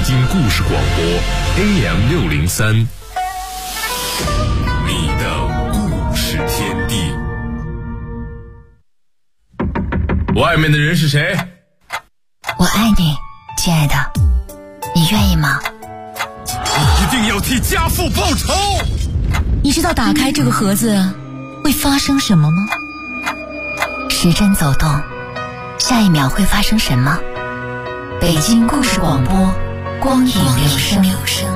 京故事广播 AM603，你的故事天地。外面的人是谁？ 我爱你，亲爱的，你愿意吗？ 你一定要替家父报仇！ 你知道打开这个盒子会发生什么吗？时针走动，下一秒会发生什么？北京故事广播，光影留声。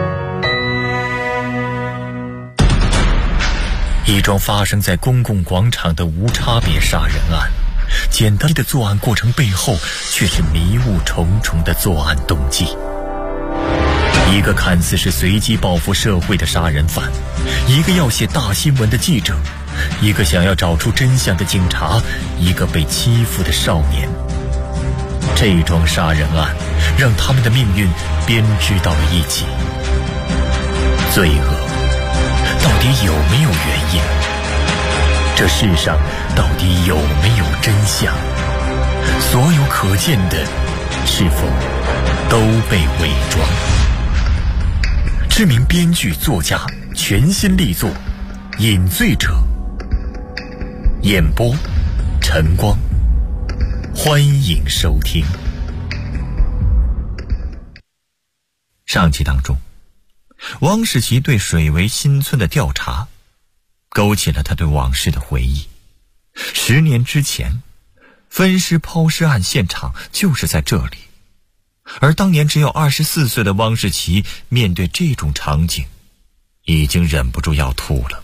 一桩发生在公共广场的无差别杀人案，简单的作案过程背后却是迷雾重重的作案动机。一个看似是随机报复社会的杀人犯，一个要写大新闻的记者，一个想要找出真相的警察，一个被欺负的少年。这桩杀人案让他们的命运编织到了一起。罪恶到底有没有原因？这世上到底有没有真相？所有可见的是否都被伪装？知名编剧作家全新力作《饮醉者》，演播晨光，欢迎收听。上集当中，汪世奇对水围新村的调查勾起了他对往事的回忆。10年之前，分尸抛尸案现场就是在这里，而当年只有24岁的汪世奇面对这种场景已经忍不住要吐了。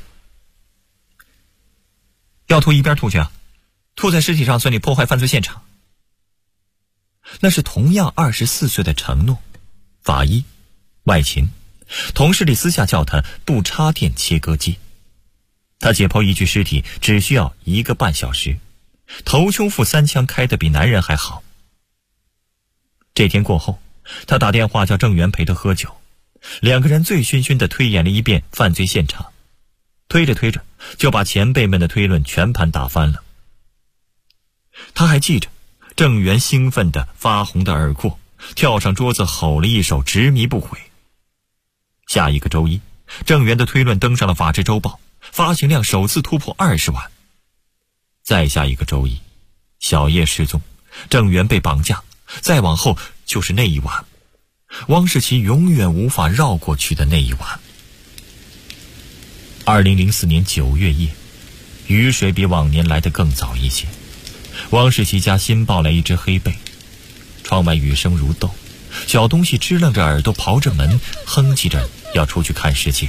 要吐一边吐去啊，吐在尸体上算你破坏犯罪现场。那是同样24岁的承诺，法医外勤，同事里私下叫他不插电切割机。他解剖一具尸体只需要1个半小时，头胸腹3枪开得比男人还好。这天过后，他打电话叫郑源陪他喝酒，2个人醉醺醺地推演了一遍犯罪现场，推着推着就把前辈们的推论全盘打翻了。他还记着郑源兴奋的发红的耳廓，跳上桌子吼了一首执迷不悔。下一个周一，郑源的推论登上了法制周报，发行量首次突破20万。再下一个周一，小叶失踪，郑源被绑架，再往后就是那一晚，汪世奇永远无法绕过去的那一晚。2004年9月夜，雨水比往年来得更早一些。汪世奇家新抱来一只黑贝，窗外雨声如豆，小东西支棱着耳朵刨着门，哼唧着要出去看世界。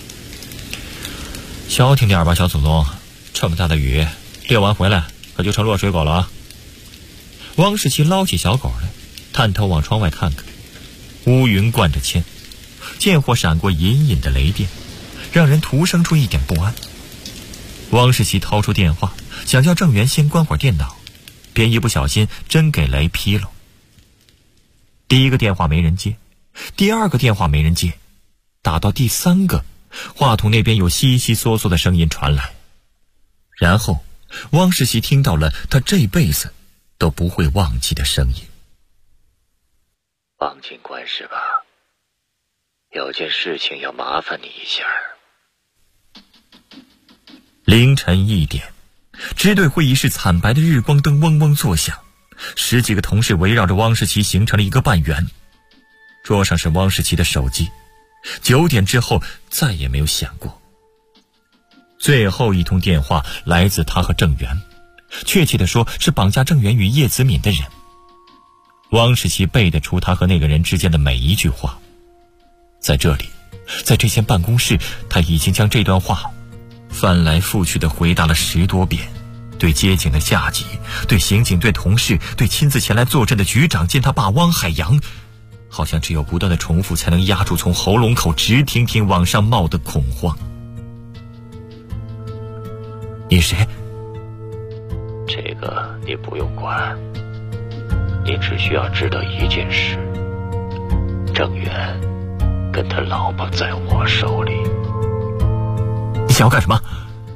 消停点吧，小祖宗，这么大的雨，遛完回来可就成落水狗了啊！汪世奇捞起小狗来，探头往窗外看看，乌云灌着铅，剑火闪过隐隐的雷电，让人徒生出一点不安。汪世奇掏出电话，想叫郑源先关会儿电脑，便一不小心真给雷劈了。第1个电话没人接，第2个电话没人接，打到第3个，话筒那边有悉悉嗦嗦的声音传来，然后汪世奇听到了他这辈子都不会忘记的声音。 汪警官是吧？有件事情要麻烦你一下。 凌晨1点，支队会议室惨白的日光灯嗡嗡作响，10几个同事围绕着汪世奇形成了一个半圆。桌上是汪世奇的手机，9点之后再也没有响过。最后一通电话来自他和郑源，确切地说是绑架郑源与叶子敏的人。汪世奇背得出他和那个人之间的每一句话。在这里，在这间办公室，他已经将这段话翻来覆去地回答了10多遍，对接警的下级，对刑警队同事，对亲自前来坐镇的局长兼他爸汪海洋，好像只有不断的重复才能压住从喉咙口直挺挺往上冒的恐慌。你谁？ 这个你不用管，你只需要知道一件事，郑源跟他老婆在我手里。 你想要干什么？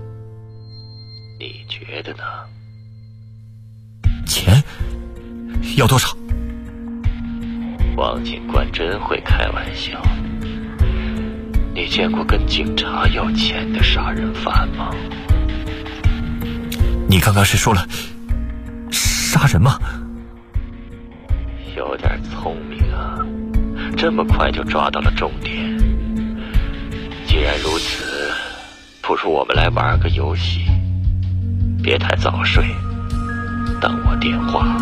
你觉得呢？ 钱要多少？ 王警官真会开玩笑。你见过跟警察要钱的杀人犯吗？ 你刚刚是说了杀人吗？ 有点聪明啊，这么快就抓到了重点。既然如此，不如我们来玩个游戏，别太早睡，等我电话。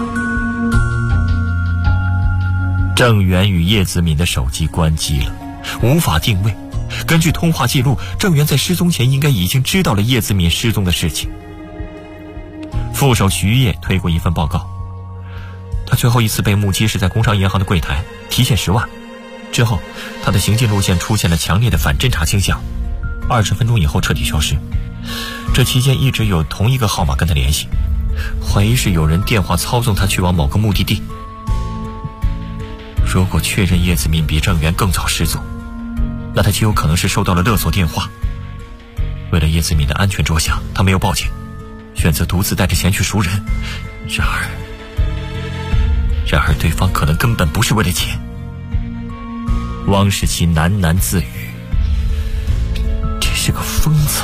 郑源与叶子敏的手机关机了，无法定位。根据通话记录，郑源在失踪前应该已经知道了叶子敏失踪的事情。副手徐烨推过一份报告，他最后一次被目击是在工商银行的柜台，提现10万。之后他的行进路线出现了强烈的反侦查倾向，20分钟以后彻底消失。这期间一直有同一个号码跟他联系，怀疑是有人电话操纵他去往某个目的地。如果确认叶子敏比郑源更早失踪，那他极有可能是收到了勒索电话。为了叶子敏的安全着想，他没有报警，选择独自带着钱去赎人。然而对方可能根本不是为了钱。汪世奇喃喃自语，这是个疯子。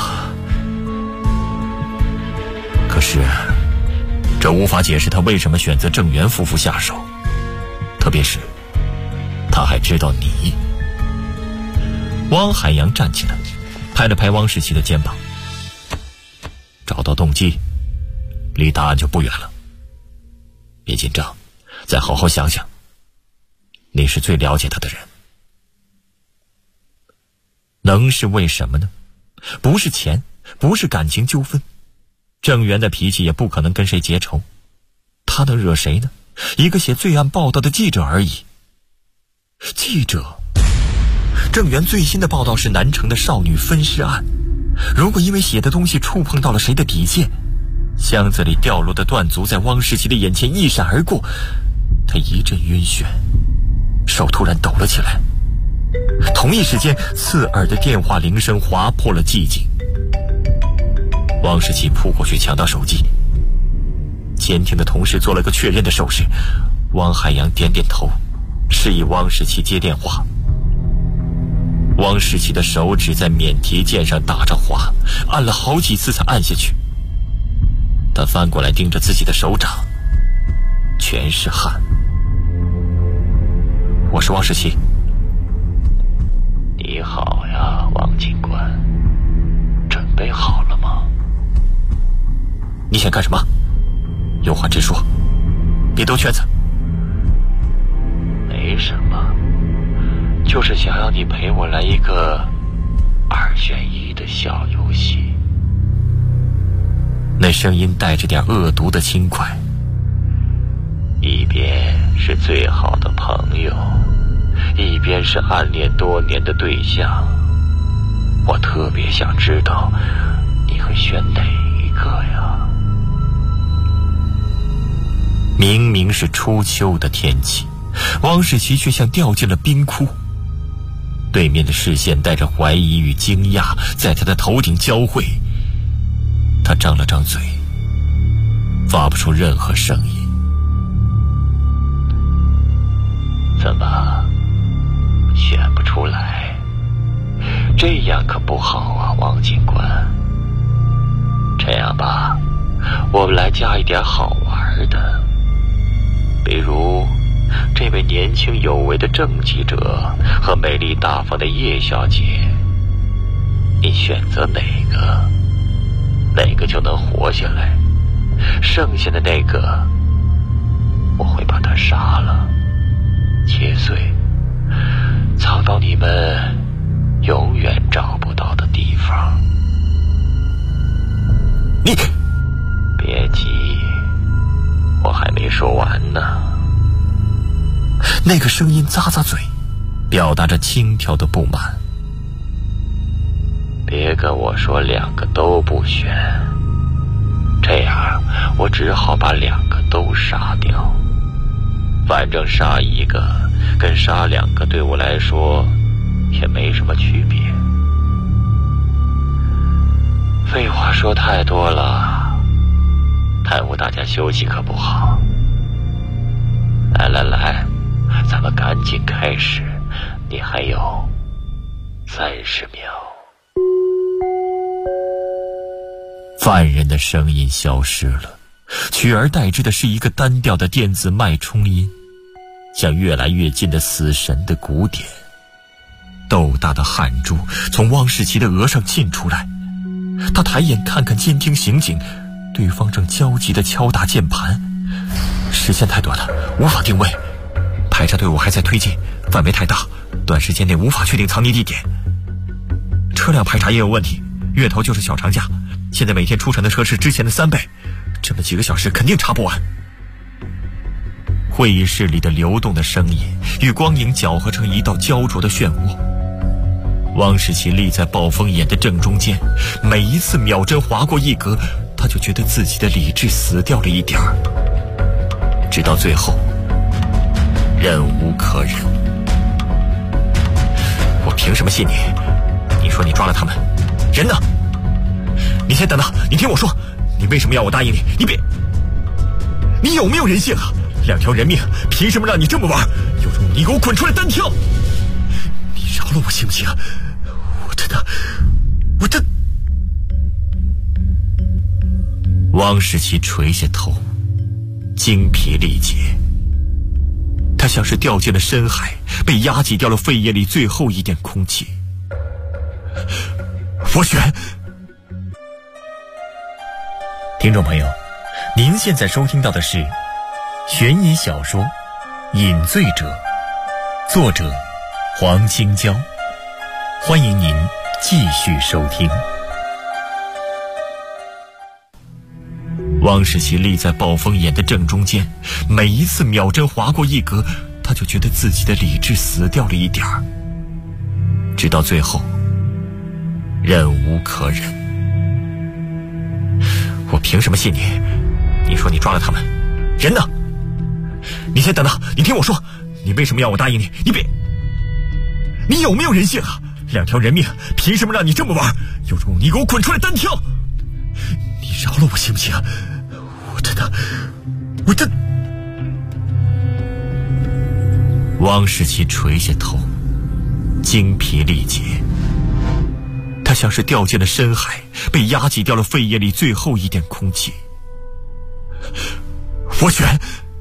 可是这无法解释他为什么选择郑源夫妇下手，特别是他还知道你。汪海洋站起来，拍了拍汪世奇的肩膀，找到动机，离答案就不远了。别紧张，再好好想想，你是最了解他的人。能是为什么呢？不是钱，不是感情纠纷，郑源的脾气也不可能跟谁结仇，他能惹谁呢？一个写罪案报道的记者而已。记者？郑源最新的报道是南城的少女分尸案，如果因为写的东西触碰到了谁的底线，箱子里掉落的断足在汪世奇的眼前一闪而过，他一阵晕眩，手突然抖了起来。同一时间，刺耳的电话铃声划破了寂静。汪世奇扑过去抢到手机，监听的同事做了个确认的手势，汪海洋点点头，示意汪世奇接电话。汪世奇的手指在免提键上打着滑，按了好几次才按下去。他翻过来盯着自己的手掌，全是汗。我是汪世奇。 你好呀，王警官，准备好了吗？ 你想干什么？有话直说，别兜圈子。 没什么，就是想让你陪我来一个2选1的小游戏。 那声音带着点恶毒的轻快。 一边是最好的朋友，一边是暗恋多年的对象，我特别想知道你会选哪一个呀？ 明明是初秋的天气，汪世奇却像掉进了冰窟。对面的视线带着怀疑与惊讶，在他的头顶交汇。他张了张嘴，发不出任何声音。 怎么选不出来？这样可不好啊，王警官。这样吧，我们来加一点好玩的，比如这位年轻有为的郑记者和美丽大方的叶小姐，你选择哪个就能活下来，剩下的那个我会把他杀了，切碎，藏到你们永远找不到的地方。 你别急，我还没说完呢。 那个声音咂咂嘴，表达着轻佻的不满。 别跟我说2个都不选，这样我只好把2个都杀掉。反正杀1个跟杀2个对我来说也没什么区别。废话说太多了，耽误大家休息可不好。来，咱们么赶紧开始，你还有30秒。 犯人的声音消失了，取而代之的是一个单调的电子脉冲音，像越来越近的死神的鼓点。豆大的汗珠从汪世奇的额上沁出来，他抬眼看看监听刑警，对方正焦急地敲打键盘。时间太短了，无法定位，排查队伍还在推进，范围太大，短时间内无法确定藏匿地点。车辆排查也有问题，月头就是小长假，现在每天出城的车是之前的3倍，这么几个小时肯定查不完。会议室里的流动的声音与光影搅合成一道焦灼的漩涡。汪世奇立在暴风眼的正中间，每一次秒针划过一格，他就觉得自己的理智死掉了一点儿，直到最后忍无可忍。我凭什么信你？你说你抓了他们，人呢？你先等等，你听我说，你为什么要我答应你？你别，你有没有人性啊？2条人命，凭什么让你这么玩？有种你给我滚出来单挑！你饶了我行不行？我真……汪世奇垂下头，精疲力竭，他像是掉进了深海，被压挤掉了肺叶里最后一点空气。我选。听众朋友，您现在收听到的是悬疑小说《饮醉者》，作者黄青椒，欢迎您继续收听。汪世奇立在暴风眼的正中间，每一次秒针划过一格，他就觉得自己的理智死掉了一点儿，直到最后忍无可忍。我凭什么信你？你说你抓了他们，人呢？你先等等，你听我说，你为什么要我答应你？你别，你有没有人性啊？2条人命，凭什么让你这么玩？有种你给我滚出来单挑！你饶了我行不行？我真……汪世奇垂下头，精疲力竭，他像是掉进了深海，被压挤掉了肺叶里最后一点空气。我选。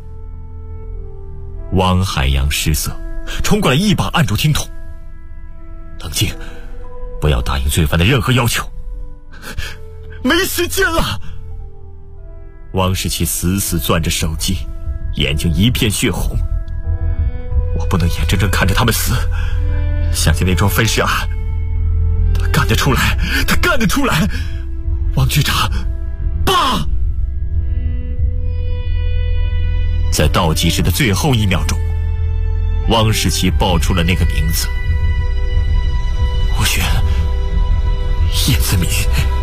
汪海洋失色，冲过来一把按住听筒。冷静，不要答应罪犯的任何要求。没时间了。汪世奇死死攥着手机，眼睛一片血红。我不能眼睁睁看着他们死。想起那桩分尸案，他干得出来，他干得出来。汪局长，爸！在倒计时的最后1秒钟，汪世奇报出了那个名字。我选叶子敏。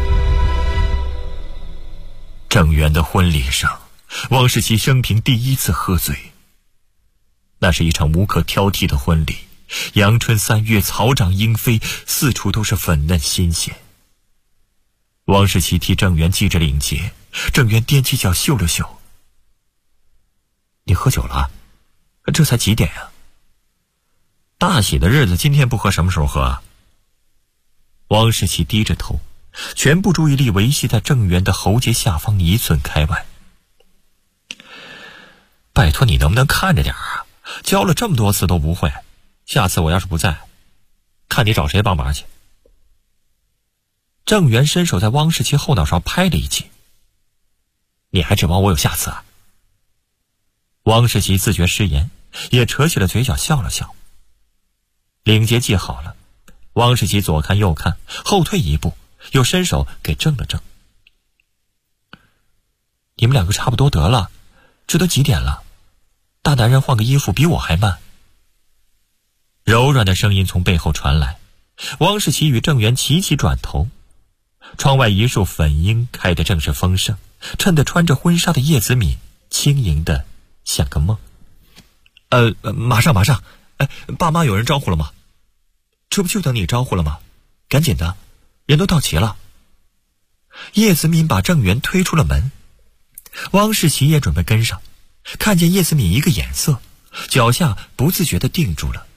郑源的婚礼上，汪世奇生平第一次喝醉。那是一场无可挑剔的婚礼，阳春3月，草长莺飞，四处都是粉嫩新鲜。汪世奇替郑源系着领结，郑源踮起脚嗅了嗅。你喝酒了？这才几点呀？大喜的日子今天不喝什么时候喝啊？汪世奇低着头，全部注意力维系在郑源的喉结下方1寸开外。拜托你能不能看着点啊？教了这么多次都不会，下次我要是不在，看你找谁帮忙去。郑源伸手在汪世奇后脑勺拍了一记。你还指望我有下次啊？汪世奇自觉失言，也扯起了嘴角笑了笑。领结系好了，汪世奇左看右看，后退1步，又伸手给正了正。你们2个差不多得了，这都几点了？大男人换个衣服比我还慢。柔软的声音从背后传来，汪世奇与郑源齐齐转头。窗外一束粉樱开得正是丰盛，衬得穿着婚纱的叶子敏轻盈的像个梦。马上。爸妈有人招呼了吗？这不就等你招呼了吗？赶紧的，人都到齐了。叶子敏把郑源推出了门，汪世奇也准备跟上，看见叶子敏一个眼色， 脚下不自觉地定住了。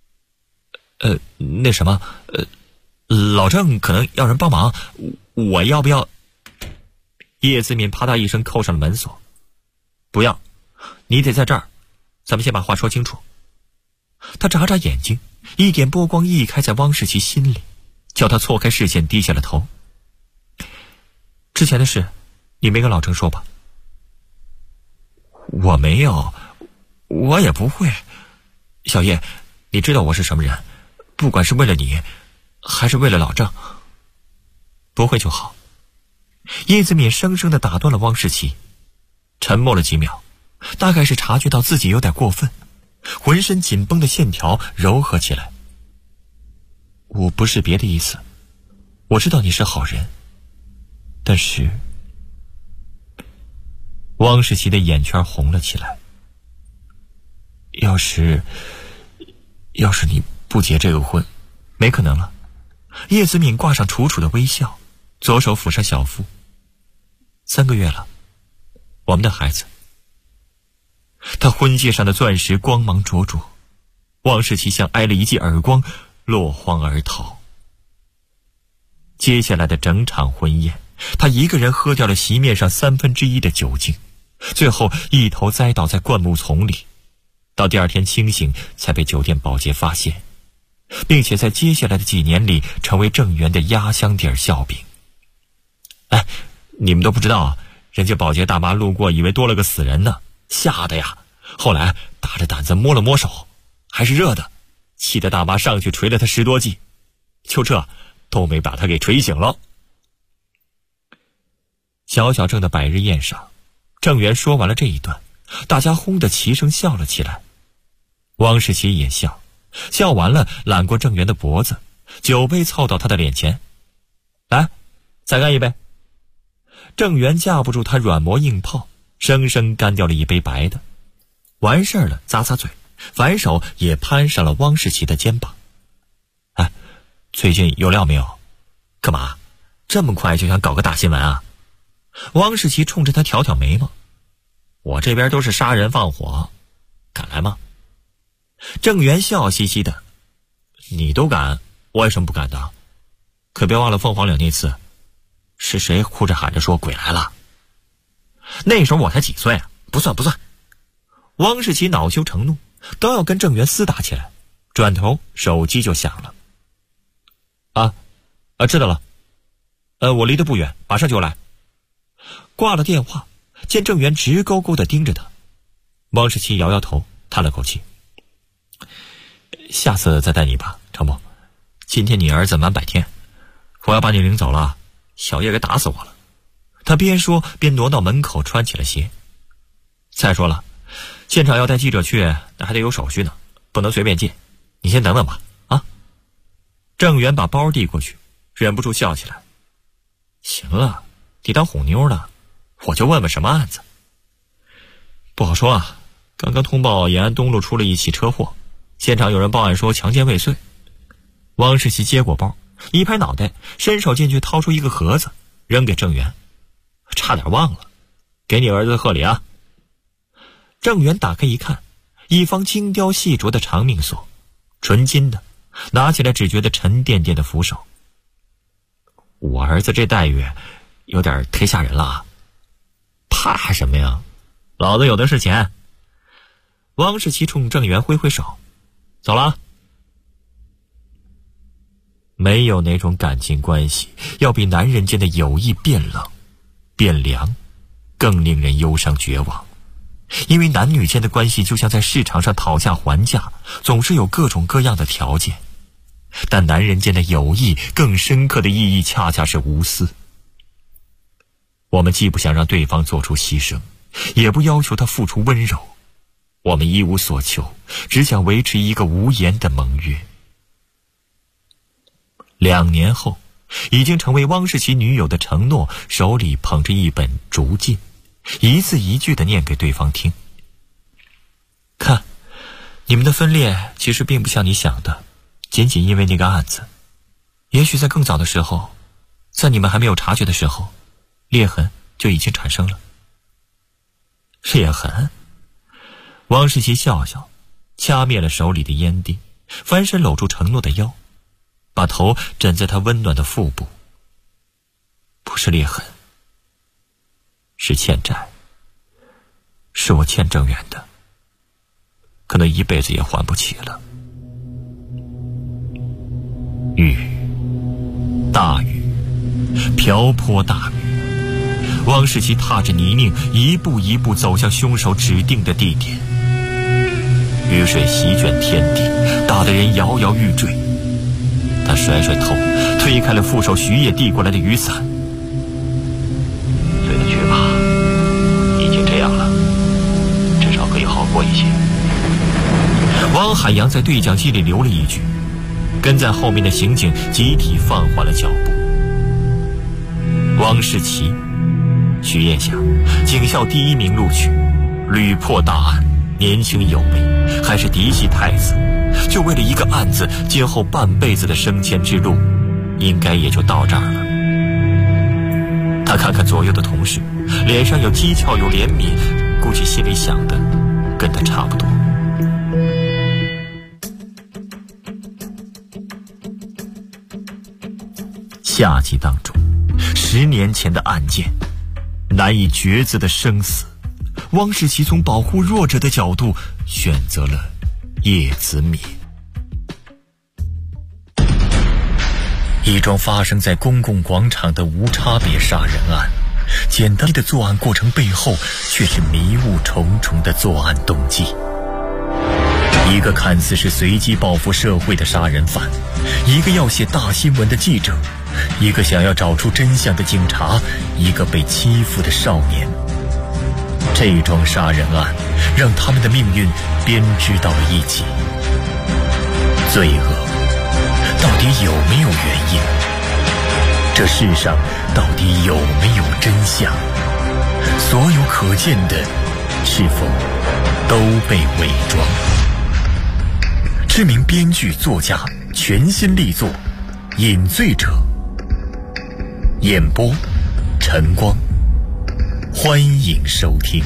那什么，老郑可能要人帮忙，我要不要？叶子敏啪嗒一声扣上了门锁。不要，你得在这儿，咱们先把话说清楚。他眨眨眼睛，一点波光溢开在汪世奇心里，叫他错开视线，低下了头。之前的事你没跟老郑说吧？我没有，我也不会。小叶，你知道我是什么人，不管是为了你还是为了老郑。不会就好。叶子敏生生地打断了汪世奇，沉默了几秒，大概是察觉到自己有点过分，浑身紧绷的线条柔和起来。我不是别的意思，我知道你是好人，但是……汪世奇的眼圈红了起来。要是你不结这个婚，没可能了。叶子敏挂上楚楚的微笑，左手抚上小腹。3个月了，我们的孩子。他婚戒上的钻石光芒灼灼，汪世奇像挨了一记耳光，落荒而逃。接下来的整场婚宴，他一个人喝掉了席面上1/3的酒精，最后一头栽倒在灌木丛里，到第2天清醒才被酒店保洁发现，并且在接下来的几年里成为郑源的压箱底笑柄。你们都不知道啊，人家保洁大妈路过以为多了个死人呢，吓得呀，后来大着胆子摸了摸手，还是热的，气得大妈上去捶了他10多记，就这都没把他给捶醒了。小小郑的百日宴上，郑源说完了这一段，大家轰的齐声笑了起来。汪世奇也笑，笑完了揽过郑源的脖子，酒杯凑到他的脸前，来，再干一杯。郑源架不住他软磨硬泡，生生干掉了一杯白的。完事儿了，咂咂嘴，反手也攀上了汪世奇的肩膀。最近有料没有？干嘛这么快就想搞个大新闻啊？汪世奇冲着他挑挑眉毛，我这边都是杀人放火，敢来吗？郑源笑嘻嘻的，你都敢，我有什么不敢的？可别忘了凤凰岭那次，是谁哭着喊着说鬼来了？那时候我才几岁啊，不算。汪世奇恼羞成怒，刚要跟郑源厮打起来，转头手机就响了。知道了，我离得不远，马上就来。挂了电话，见郑源直勾勾地盯着他，汪世奇摇摇头，叹了口气，下次再带你吧，成不？今天你儿子满100天，我要把你领走了，小叶给打死我了。他边说边挪到门口穿起了鞋。再说了，现场要带记者去，那还得有手续呢，不能随便进，你先等等吧。郑源把包递过去，忍不住笑起来。行了，你当虎妞了，我就问问什么案子。不好说啊，刚刚通报延安东路出了一起车祸，现场有人报案说强奸未遂。汪世奇接过包，一拍脑袋，伸手进去掏出一个盒子，扔给郑源。差点忘了，给你儿子贺礼啊。郑源打开一看，一方精雕细琢的长命锁，纯金的，拿起来只觉得沉甸甸的扶手。我儿子这待遇有点忒吓人了啊。怕什么呀，老子有的是钱。汪世奇冲郑源挥挥手，走了。没有哪种感情关系要比男人间的友谊变冷变凉更令人忧伤绝望，因为男女间的关系就像在市场上讨价还价，总是有各种各样的条件，但男人间的友谊更深刻的意义恰恰是无私。我们既不想让对方做出牺牲，也不要求他付出温柔，我们一无所求，只想维持一个无言的盟约。2年后，已经成为汪世奇女友的承诺，手里捧着一本竹信，一字一句地念给对方听。看，你们的分裂其实并不像你想的，仅仅因为那个案子。也许在更早的时候，在你们还没有察觉的时候，裂痕就已经产生了。裂痕？ 王世奇笑笑，掐灭了手里的烟蒂，翻身搂住承诺的腰，把头枕在他温暖的腹部。不是裂痕，是欠债，是我欠郑源的，可能一辈子也还不起了。雨，大雨，瓢泼大雨。王世奇踏着泥泞，一步一步走向凶手指定的地点。雨水席卷天地，大得人摇摇欲坠。他甩甩头，推开了副手徐烨递过来的雨伞。 随他去吧，已经这样了，至少可以好过一些。 王海洋在对讲机里留了一句，跟在后面的刑警集体放缓了脚步。王世奇，徐烨想，警校第1名录取，屡破大案，年轻有为，还是嫡系太子，就为了一个案子，今后半辈子的升迁之路，应该也就到这儿了。他看看左右的同事，脸上有讥诮有怜悯，估计心里想的跟他差不多。下集当中，10年前的案件，难以抉择的生死，汪世奇从保护弱者的角度选择了叶子敏。一桩发生在公共广场的无差别杀人案，简单的作案过程背后却是迷雾重重的作案动机。一个看似是随机报复社会的杀人犯，一个要写大新闻的记者，一个想要找出真相的警察，一个被欺负的少年。这桩杀人案让他们的命运编织到了一起。罪恶到底有没有原因？这世上到底有没有真相？所有可见的是否都被伪装？知名编剧作家全新力作《饮醉者》，演播晨光，欢迎收听。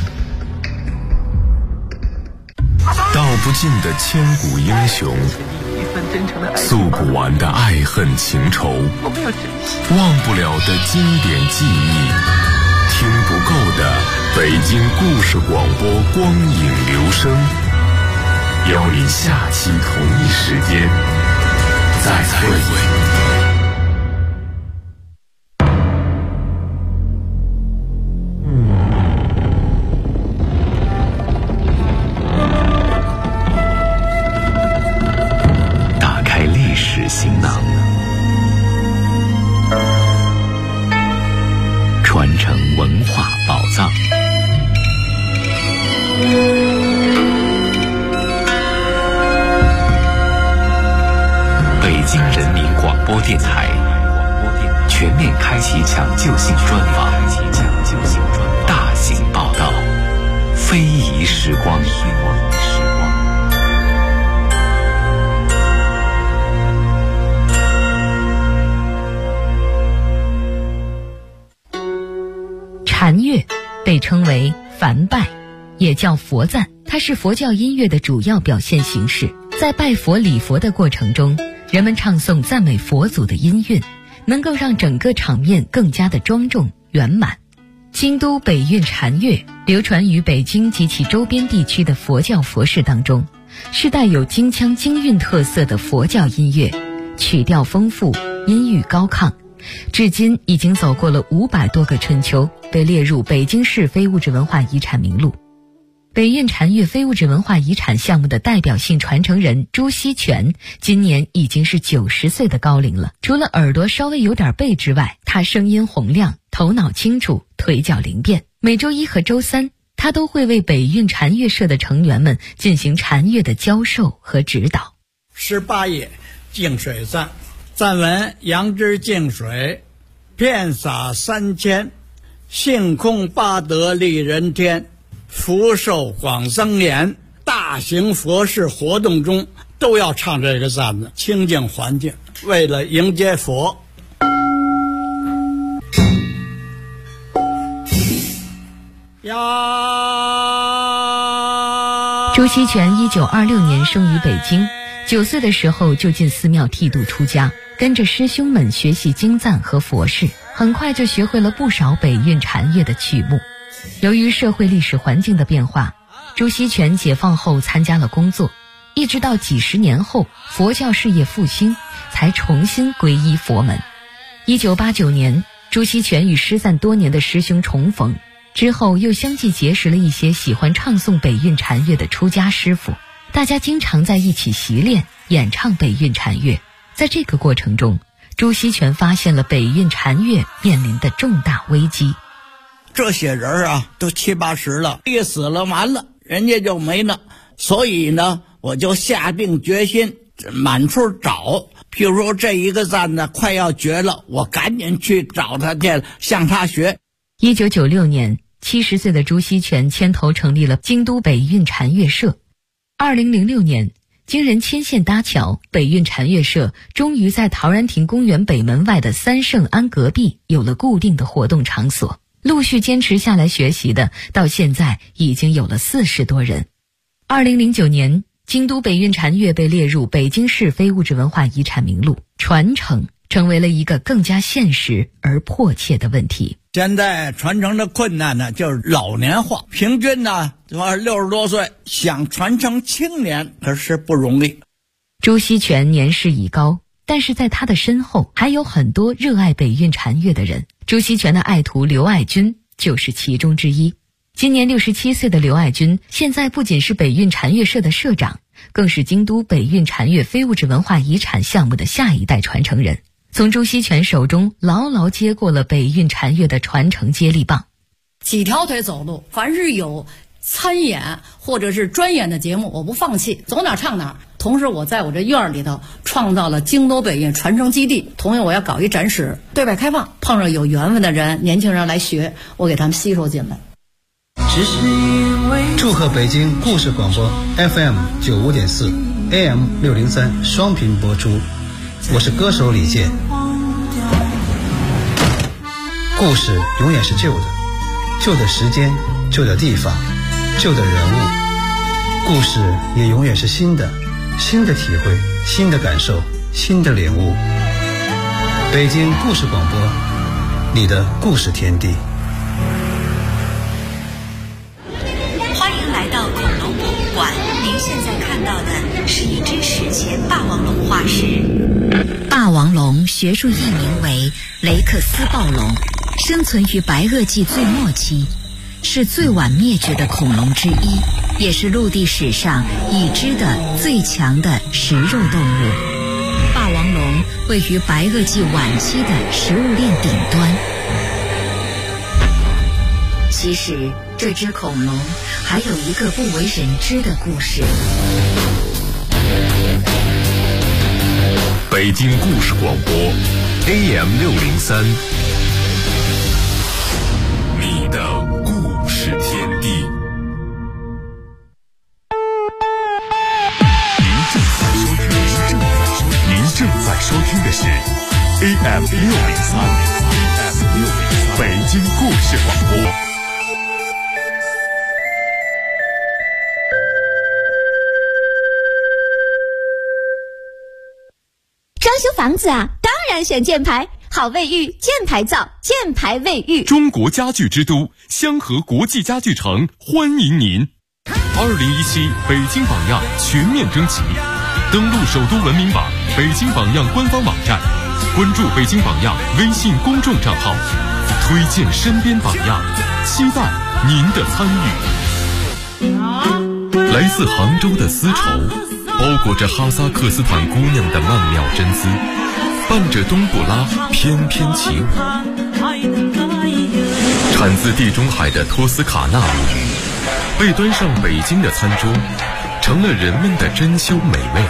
道不尽的千古英雄，诉不完的爱恨情仇，忘不了的经典记忆，听不够的北京故事广播光影留声。邀您下期同一时间再会。打开历史行囊，传承文化宝藏。北京人民广播电台全面开启抢救性专访，大型报道，非遗时光。 禅乐被称为梵拜，也叫佛赞，它是佛教音乐的主要表现形式。在拜佛礼佛的过程中，人们唱诵赞美佛祖的音韵，能够让整个场面更加的庄重圆满。京都北韵禅乐流传于北京及其周边地区的佛教佛事当中，是带有京腔京韵特色的佛教音乐，曲调丰富，音域高亢，至今已经走过了500多个春秋，被列入北京市非物质文化遗产名录。北韵禅乐非物质文化遗产项目的代表性传承人朱锡全今年已经是90岁的高龄了。除了耳朵稍微有点背之外，他声音洪亮，头脑清楚，腿脚灵便。每周1和周3，他都会为北韵禅乐社的成员们进行禅乐的教授和指导。 18页净水赞，赞文：杨枝净水，遍洒3000，性空八德利人天，福寿广增延。大型佛事活动中都要唱这个赞子，清净环境，为了迎接佛。呀朱锡全1926年生于北京，9岁的时候就进寺庙剃度出家，跟着师兄们学习经赞和佛事，很快就学会了不少北韵禅乐的曲目。由于社会历史环境的变化，朱锡全解放后参加了工作，一直到几十年后佛教事业复兴，才重新皈依佛门。1989年，朱锡全与失散多年的师兄重逢，之后又相继结识了一些喜欢唱诵北韵禅乐的出家师傅，大家经常在一起习练演唱北韵禅乐。在这个过程中，朱锡全发现了北韵禅乐面临的重大危机。 这些人啊都70、80了，一死了完了，人家就没了。所以呢，我就下定决心满处找，譬如说这一个赞呢快要绝了，我赶紧去找他去，向他学。 1996年，70岁的朱锡全牵头成立了京都北韵禅乐社。2006年，经人牵线搭桥，北韵禅乐社终于在陶然亭公园北门外的三圣庵隔壁有了固定的活动场所。陆续坚持下来学习的，到现在已经有了40多人。2009年，京都北韵禅乐被列入北京市非物质文化遗产名录，传承成为了一个更加现实而迫切的问题。 现在传承的困难呢，就是老年化，平均呢60多岁，想传承青年可是不容易。 朱锡全年事已高，但是在他的身后还有很多热爱北韵禅乐的人。朱锡全的爱徒刘爱军就是其中之一。今年67岁的刘爱军，现在不仅是北韵禅乐社的社长，更是京都北韵禅乐非物质文化遗产项目的下一代传承人，从朱锡全手中牢牢接过了北韵禅乐的传承接力棒。 几条腿走路，凡是有参演或者是专演的节目，我不放弃，走哪唱哪。同时我在我这院里头创造了京都北韵传承基地，同样我要搞一展示，对外开放，碰上有缘分的人，年轻人来学，我给他们吸收进来。 祝贺北京故事广播 FM 95.4 AM 603双频播出，我是歌手李健。故事永远是旧的，旧的时间，旧的地方，旧的人物，故事也永远是新的，新的体会，新的感受，新的领悟。北京故事广播，你的故事天地。 欢迎来到恐龙博物馆，您现在看到的是一只史前霸王龙化石。霸王龙学术译名为雷克斯暴龙，生存于白垩纪最末期，是最晚灭绝的恐龙之一，也是陆地史上已知的最强的食肉动物。霸王龙位于白垩纪晚期的食物链顶端。其实这只恐龙还有一个不为人知的故事。 北京故事广播 AM 603，你的故事天地。您正在收听的是 AM 603北京故事广播。 装修房子啊，当然选建牌，好卫浴，建牌造，建牌卫浴。 中国家具之都香河国际家具城欢迎您。2017北京榜样全面征集，登录首都文明榜、北京榜样官方网站，关注北京榜样微信公众账号，推荐身边榜样，期待您的参与。来自杭州的丝绸，包裹着哈萨克斯坦姑娘的曼妙真姿，伴着冬不拉翩翩起舞。产自地中海的托斯卡纳鲈鱼，被端上北京的餐桌，成了人们的珍馐美味。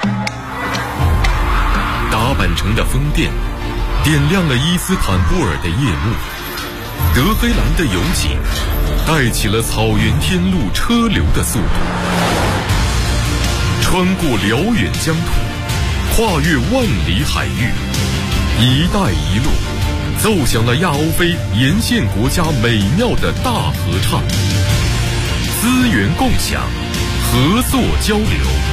打扮成的风电，点亮了伊斯坦布尔的夜幕。德黑兰的油井，带起了草原天路车流的速度。穿过辽远疆土，跨越万里海域，一带一路奏响了亚欧非沿线国家美妙的大合唱。资源共享， 合作交流。